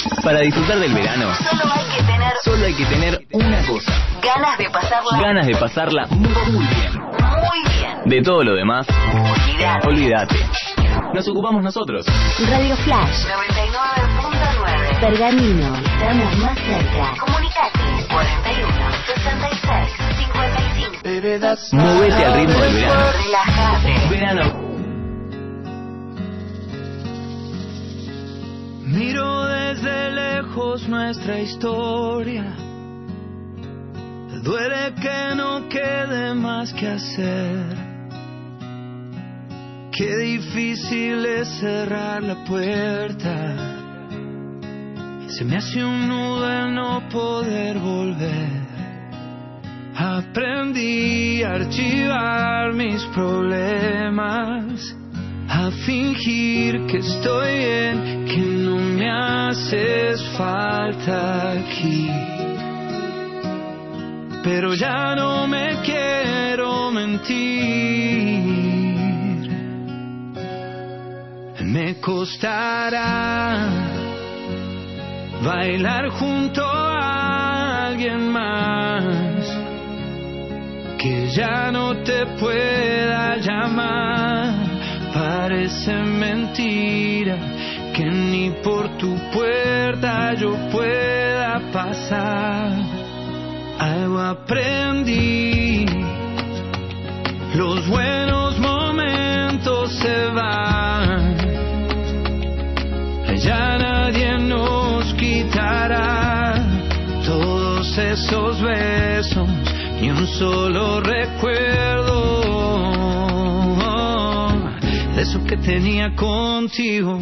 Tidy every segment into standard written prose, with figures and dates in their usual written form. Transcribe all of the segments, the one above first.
Para disfrutar del verano, solo hay que tener una cosa. Ganas de pasarla muy bien. De todo lo demás, olvídate. Nos ocupamos nosotros. Radio Flash 99.9 Pergamino. Estamos más cerca. Comunicate 41 66 55. Movete al ritmo del verano. Relájate. Verano. Miro desde lejos nuestra historia. Duele que no quede más que hacer. Qué difícil es cerrar la puerta. Se me hace un nudo el no poder volver. Aprendí a archivar mis problemas, a fingir que estoy bien, que no me haces falta aquí. Pero ya no me quiero mentir. Me costará bailar junto a alguien más que ya no te pueda llamar. Parece mentira que ni por tu puerta yo pueda pasar. Algo aprendí, los buenos momentos se van. Ya nadie nos quitará todos esos besos, ni un solo recuerdo de eso que tenía contigo.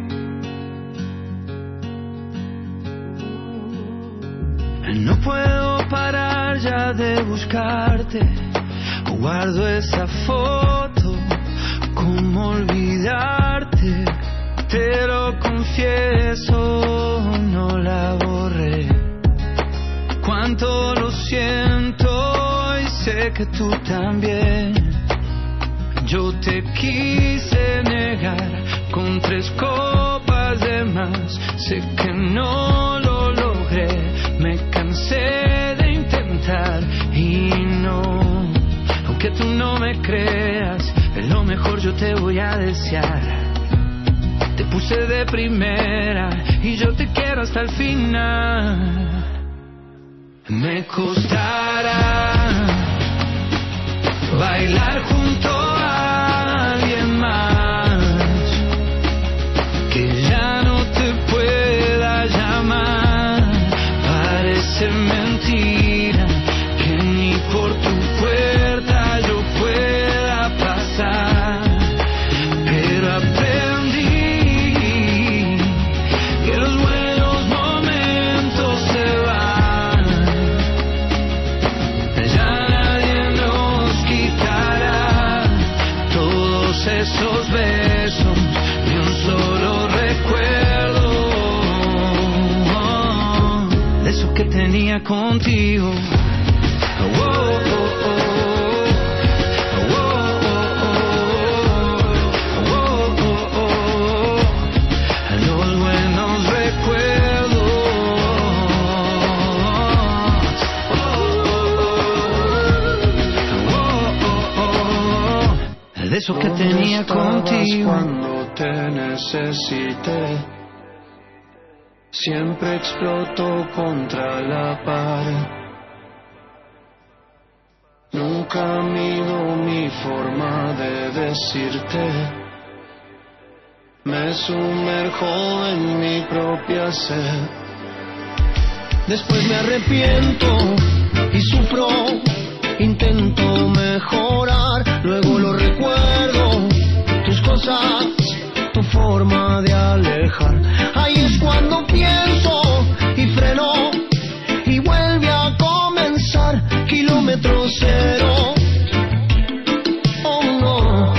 No puedo parar ya de buscarte. Guardo esa foto, ¿cómo olvidarte? Te lo confieso, no la borré. Cuánto lo siento y sé que tú también. Yo te quise negar con 3 copas de más. Sé que no lo logré, me cansé de intentar y no. Aunque tú no me creas, es lo mejor yo te voy a desear. Te puse de primera y yo te quiero hasta el final. Me costará bailar junto a alguien más que ya no te pueda llamar. Parece mentira que ni por tu puerta yo pueda pasar. Pero aprendí que los buenos momentos se van. Ya nadie nos quitará todos esos besos, ni un solo recuerdo de eso que tenía contigo. Oh, oh, oh, oh. De eso que tenía contigo. Cuando te necesité, siempre explotó contra la pared. Nunca mido mi forma de decirte. Me sumerjo en mi propia sed. Después me arrepiento y sufro. Intento mejorar, luego lo recuerdo, tus cosas, tu forma de alejar. Ahí es cuando pienso y freno y vuelve a comenzar, kilómetro cero. Oh no,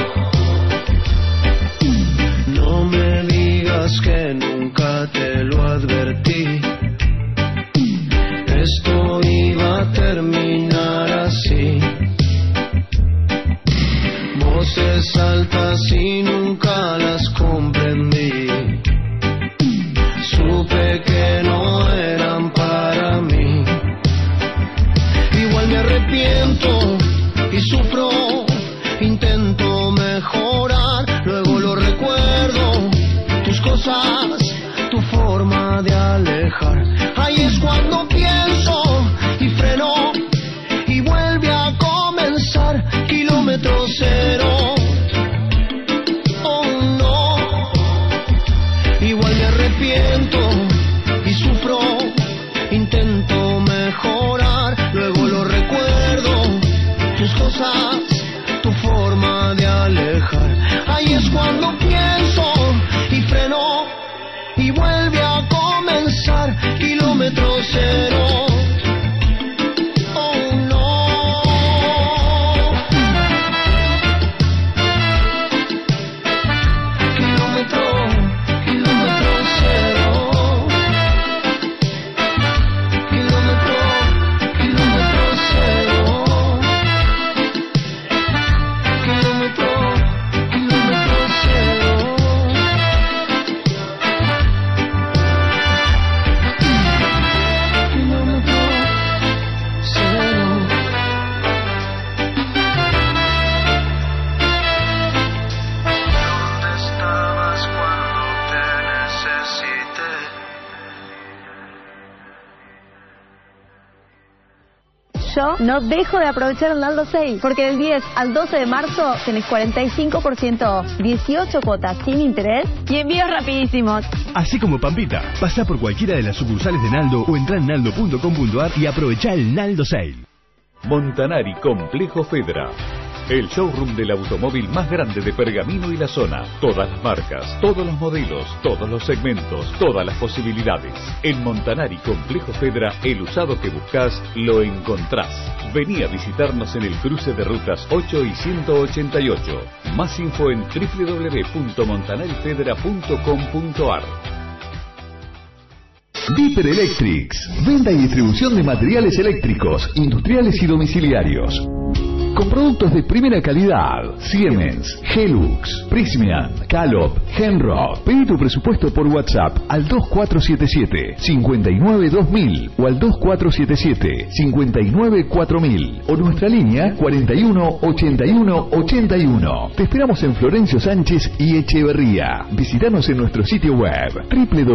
no me digas que nunca te lo advertí. Esto iba a terminar así. Voces altas y nunca las comprendí. tu forma de alejar. Ahí es cuando pienso y freno y vuelve a comenzar kilómetro cero. Oh no, igual me arrepiento y sufro, intento mejorar, luego lo recuerdo, tus cosas, tu forma de alejar. Ahí es cuando pienso y freno y vuelve a comenzar kilómetro cero. Oh no, kilómetro cero. Kilómetro cero. Kilómetro cero. Yo no dejo de aprovechar el Naldo Sale, porque del 10 al 12 de marzo tenés 45% off, 18 cuotas sin interés y envíos rapidísimos. Así como Pampita, pasá por cualquiera de las sucursales de Naldo o entrá en naldo.com.ar y aprovechá el Naldo Sale. Montanari Complejo Fedra, el showroom del automóvil más grande de Pergamino y la zona. Todas las marcas, todos los modelos, todos los segmentos, todas las posibilidades. En Montanari Complejo Fedra, el usado que buscas lo encontrás. Vení a visitarnos en el cruce de rutas 8 y 188. Más info en www.montanarifedra.com.ar. Viper Electrics, venta y distribución de materiales eléctricos, industriales y domiciliarios. Con productos de primera calidad, Siemens, Helux, Prysmian, Calop, Henrock. Pedí tu presupuesto por WhatsApp al 2477-592000 o al 2477-594000 o nuestra línea 418181. Te esperamos en Florencio Sánchez y Echeverría. Visítanos en nuestro sitio web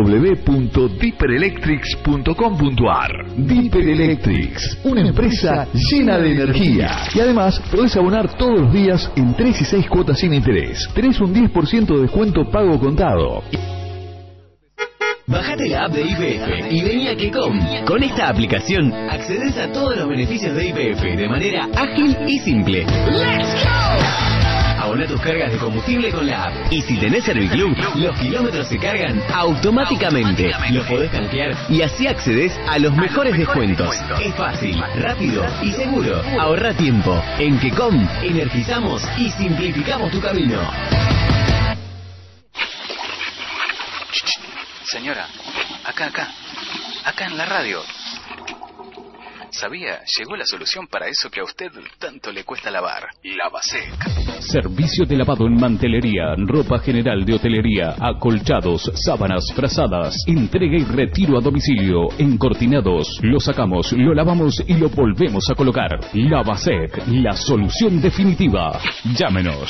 www.viperelectrics.com.ar. Viper Electrics, una empresa llena de energía. Y además podés abonar todos los días en 3 y 6 cuotas sin interés. Tenés un 10% de descuento pago contado. Bajate la app de YPF y vení a Quecom. Con esta aplicación accedes a todos los beneficios de YPF de manera ágil y simple. ¡Let's go! Abona tus cargas de combustible con la app. Y si tenés Serviclub, los kilómetros se cargan automáticamente. Los podés canjear y así accedes a los mejores descuentos. Es fácil, rápido y seguro. Ahorra tiempo. En Quecom energizamos y simplificamos tu camino. Señora, acá en la radio. ¿Sabía? Llegó la solución para eso que a usted tanto le cuesta lavar. Lavasec. Servicio de lavado en mantelería, ropa general de hotelería, acolchados, sábanas, frazadas, entrega y retiro a domicilio, encortinados. Lo sacamos, lo lavamos y lo volvemos a colocar. Lavasec, la solución definitiva. Llámenos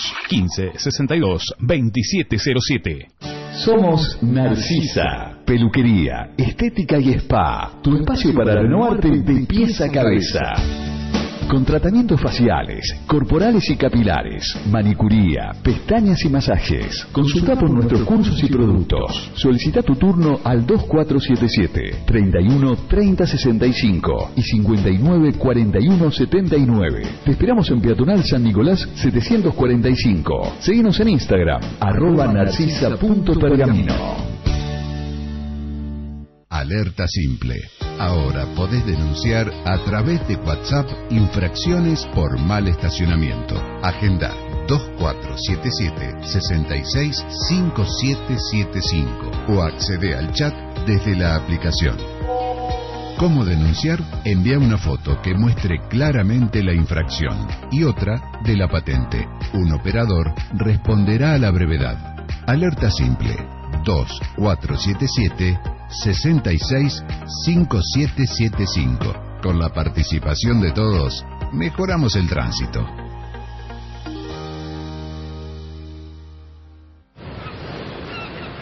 1562-2707. Somos Narcisa, peluquería, estética y spa. Tu espacio para renovarte de pies a cabeza. Con tratamientos faciales, corporales y capilares, manicuría, pestañas y masajes. Consulta por nuestros cursos y productos. Solicita tu turno al 2477 31 30 65 y 59 41 79. Te esperamos en Peatonal San Nicolás 745. Seguinos en Instagram @narcisa.pergamino. Alerta Simple. Ahora podés denunciar a través de WhatsApp infracciones por mal estacionamiento. Agenda 2477-665775 o accede al chat desde la aplicación. ¿Cómo denunciar? Envía una foto que muestre claramente la infracción y otra de la patente. Un operador responderá a la brevedad. Alerta Simple 2477-665775. Con la participación de todos, mejoramos el tránsito.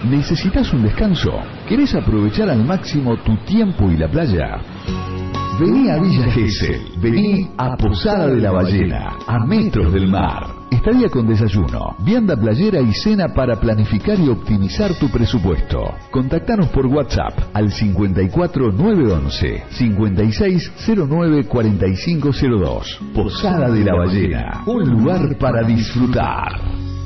¿Necesitas un descanso? ¿Querés aprovechar al máximo tu tiempo y la playa? Vení a Villa Gesell, vení a Posada de la Ballena, a metros del mar. Estadía con desayuno, vianda playera y cena para planificar y optimizar tu presupuesto. Contactanos por WhatsApp al 54 911 5609 4502. Posada de la Ballena, un lugar para disfrutar.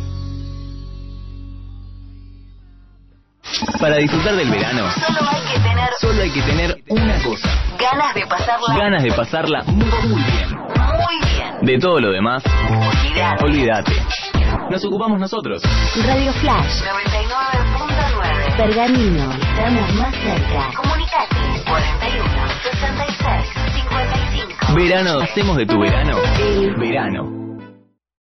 Para disfrutar del verano, solo hay que tener una cosa. Ganas de pasarla muy bien. De todo lo demás, olvídate. Nos ocupamos nosotros. Radio Flash 99.9 Pergamino, estamos más cerca. Comunicate 41 66 55. Verano, hacemos de tu verano el verano.